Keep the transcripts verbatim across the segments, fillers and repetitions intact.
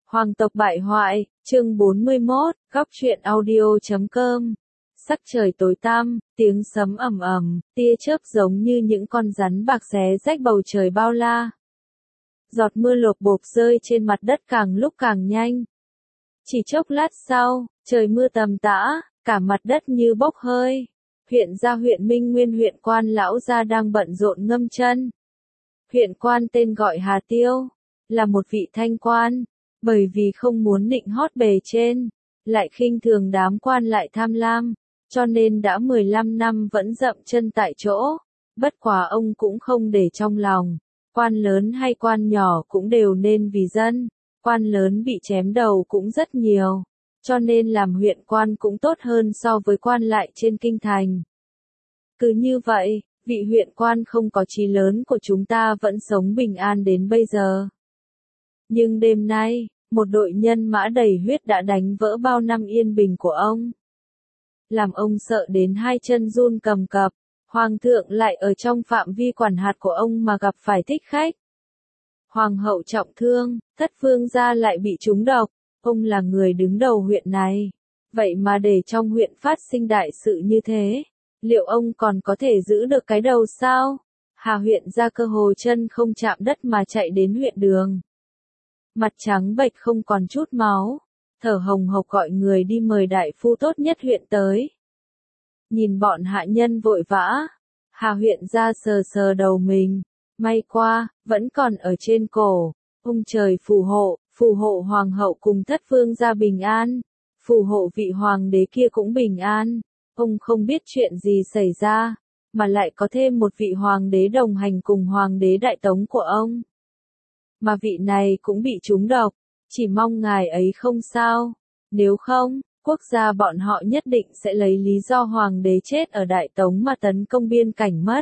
Hoàng tộc bại hoại, chương bốn mươi mốt, góc truyện audio chấm com. Sắc trời tối tăm, tiếng sấm ầm ầm, tia chớp giống như những con rắn bạc xé rách bầu trời bao la. Giọt mưa lộp bộp rơi trên mặt đất càng lúc càng nhanh. Chỉ chốc lát sau, trời mưa tầm tã, cả mặt đất như bốc hơi. Huyện gia huyện Minh Nguyên huyện quan lão gia đang bận rộn ngâm chân. Huyện quan tên gọi Hà Tiêu, là một vị thanh quan. Bởi vì không muốn nịnh hót bề trên, lại khinh thường đám quan lại tham lam, cho nên đã mười lăm năm vẫn dậm chân tại chỗ. Bất quá ông cũng không để trong lòng, quan lớn hay quan nhỏ cũng đều nên vì dân, quan lớn bị chém đầu cũng rất nhiều, cho nên làm huyện quan cũng tốt hơn so với quan lại trên kinh thành. Cứ như vậy, vị huyện quan không có chí lớn của chúng ta vẫn sống bình an đến bây giờ. Nhưng đêm nay, một đội nhân mã đầy huyết đã đánh vỡ bao năm yên bình của ông. Làm ông sợ đến hai chân run cầm cập, hoàng thượng lại ở trong phạm vi quản hạt của ông mà gặp phải thích khách. Hoàng hậu trọng thương, thất vương gia lại bị trúng độc, ông là người đứng đầu huyện này. Vậy mà để trong huyện phát sinh đại sự như thế, liệu ông còn có thể giữ được cái đầu sao? Hà huyện ra cơ hồ chân không chạm đất mà chạy đến huyện đường. Mặt trắng bệch không còn chút máu, thở hồng hộc gọi người đi mời đại phu tốt nhất huyện tới. Nhìn bọn hạ nhân vội vã, Hà huyện ra sờ sờ đầu mình, may qua, vẫn còn ở trên cổ. Ông trời phù hộ, phù hộ hoàng hậu cùng thất vương gia bình an, phù hộ vị hoàng đế kia cũng bình an. Ông không biết chuyện gì xảy ra, mà lại có thêm một vị hoàng đế đồng hành cùng hoàng đế đại tống của ông. Mà vị này cũng bị trúng độc, chỉ mong ngài ấy không sao, nếu không, quốc gia bọn họ nhất định sẽ lấy lý do hoàng đế chết ở Đại Tống mà tấn công biên cảnh mất.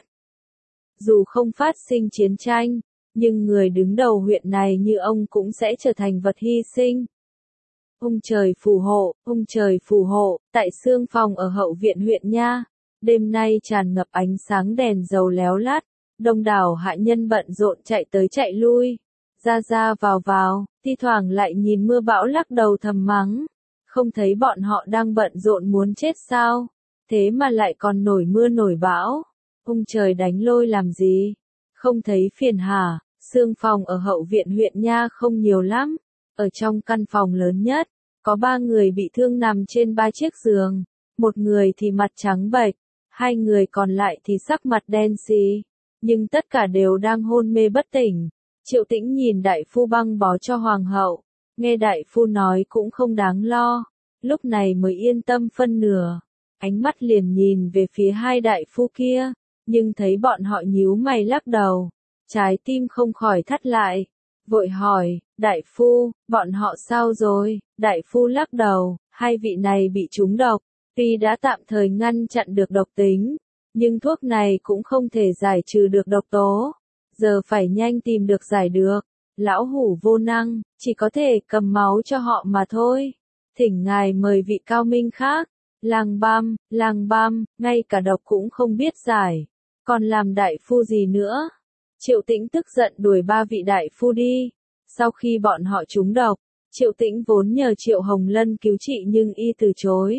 Dù không phát sinh chiến tranh, nhưng người đứng đầu huyện này như ông cũng sẽ trở thành vật hy sinh. Ông trời phù hộ, ông trời phù hộ, tại xương phòng ở hậu viện huyện nha, đêm nay tràn ngập ánh sáng đèn dầu léo lát, đông đảo hạ nhân bận rộn chạy tới chạy lui. Ra ra vào vào, thi thoảng lại nhìn mưa bão lắc đầu thầm mắng. Không thấy bọn họ đang bận rộn muốn chết sao? Thế mà lại còn nổi mưa nổi bão. Ông trời đánh lôi làm gì? Không thấy phiền hả? Xương phòng ở hậu viện huyện nha không nhiều lắm. Ở trong căn phòng lớn nhất, có ba người bị thương nằm trên ba chiếc giường. Một người thì mặt trắng bệch, hai người còn lại thì sắc mặt đen xì. Nhưng tất cả đều đang hôn mê bất tỉnh. Triệu Tĩnh nhìn đại phu băng bó cho hoàng hậu, nghe đại phu nói cũng không đáng lo, lúc này mới yên tâm phân nửa, ánh mắt liền nhìn về phía hai đại phu kia, nhưng thấy bọn họ nhíu mày lắc đầu, trái tim không khỏi thắt lại, vội hỏi, đại phu, bọn họ sao rồi? Đại phu lắc đầu, hai vị này bị trúng độc, tuy đã tạm thời ngăn chặn được độc tính, nhưng thuốc này cũng không thể giải trừ được độc tố. Giờ phải nhanh tìm được giải được, lão hủ vô năng, chỉ có thể cầm máu cho họ mà thôi. Thỉnh ngài mời vị cao minh khác, lang băm, lang băm, ngay cả độc cũng không biết giải, còn làm đại phu gì nữa. Triệu Tĩnh tức giận đuổi ba vị đại phu đi, sau khi bọn họ trúng độc, Triệu Tĩnh vốn nhờ Triệu Hồng Lân cứu trị nhưng y từ chối.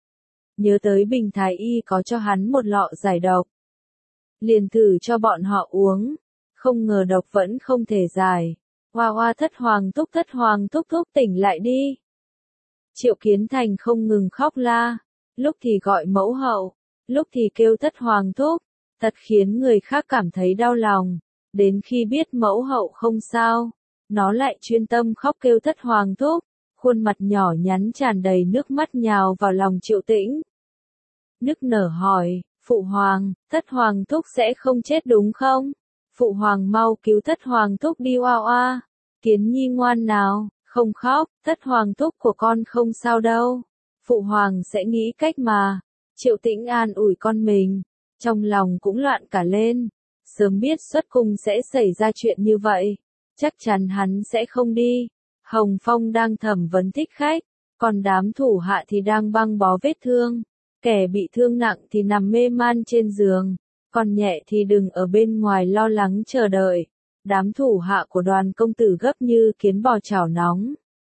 Nhớ tới Bình Thái Y có cho hắn một lọ giải độc, liền thử cho bọn họ uống. Không ngờ độc vẫn không thể giải. Hoa hoa thất hoàng thúc thất hoàng thúc thúc tỉnh lại đi. Triệu Kiến Thành không ngừng khóc la. Lúc thì gọi mẫu hậu, lúc thì kêu thất hoàng thúc. Thật khiến người khác cảm thấy đau lòng. Đến khi biết mẫu hậu không sao, nó lại chuyên tâm khóc kêu thất hoàng thúc. Khuôn mặt nhỏ nhắn tràn đầy nước mắt nhào vào lòng Triệu Tĩnh. Nức nở hỏi, phụ hoàng, thất hoàng thúc sẽ không chết đúng không? Phụ hoàng mau cứu thất hoàng thúc đi oa oa. Kiến Nhi ngoan nào, không khóc, thất hoàng thúc của con không sao đâu. Phụ hoàng sẽ nghĩ cách mà. Triệu Tĩnh an ủi con mình, trong lòng cũng loạn cả lên. Sớm biết xuất cung sẽ xảy ra chuyện như vậy, chắc chắn hắn sẽ không đi. Hồng Phong đang thẩm vấn thích khách, còn đám thủ hạ thì đang băng bó vết thương. Kẻ bị thương nặng thì nằm mê man trên giường. Còn nhẹ thì đừng ở bên ngoài lo lắng chờ đợi. Đám thủ hạ của đoàn công tử gấp như kiến bò chảo nóng.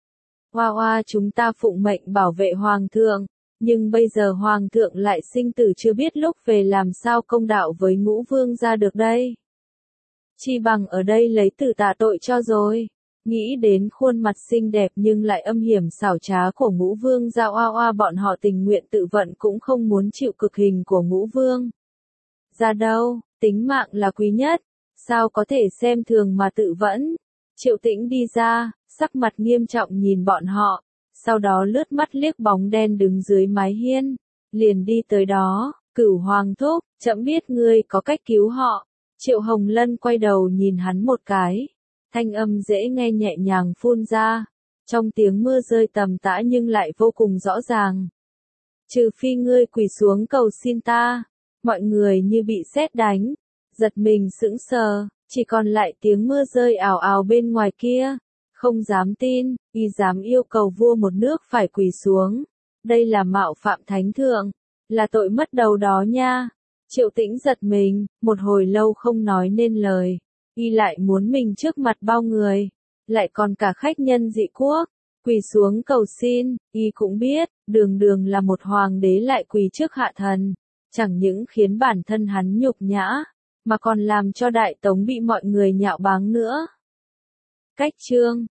Oa oa chúng ta phụng mệnh bảo vệ hoàng thượng, nhưng bây giờ hoàng thượng lại sinh tử chưa biết lúc về làm sao công đạo với ngũ vương ra được đây. Chi bằng ở đây lấy tử tạ tội cho rồi. Nghĩ đến khuôn mặt xinh đẹp nhưng lại âm hiểm xảo trá của ngũ vương ra, oa oa bọn họ tình nguyện tự vận cũng không muốn chịu cực hình của ngũ vương ra đâu, tính mạng là quý nhất, sao có thể xem thường mà tự vẫn. Triệu Tĩnh đi ra, sắc mặt nghiêm trọng nhìn bọn họ, sau đó lướt mắt liếc bóng đen đứng dưới mái hiên, liền đi tới đó, Cửu Hoàng thúc, trẫm biết ngươi có cách cứu họ. Triệu Hồng Lân quay đầu nhìn hắn một cái, thanh âm dễ nghe nhẹ nhàng phun ra, trong tiếng mưa rơi tầm tã nhưng lại vô cùng rõ ràng. Trừ phi ngươi quỳ xuống cầu xin ta. Mọi người như bị sét đánh, giật mình sững sờ, chỉ còn lại tiếng mưa rơi ào ào bên ngoài kia, không dám tin, y dám yêu cầu vua một nước phải quỳ xuống, đây là mạo phạm thánh thượng, là tội mất đầu đó nha. Triệu Tĩnh giật mình, một hồi lâu không nói nên lời, y lại muốn mình trước mặt bao người, lại còn cả khách nhân dị quốc, quỳ xuống cầu xin, y cũng biết, đường đường là một hoàng đế lại quỳ trước hạ thần. Chẳng những khiến bản thân hắn nhục nhã, mà còn làm cho Đại Tống bị mọi người nhạo báng nữa. Cách chương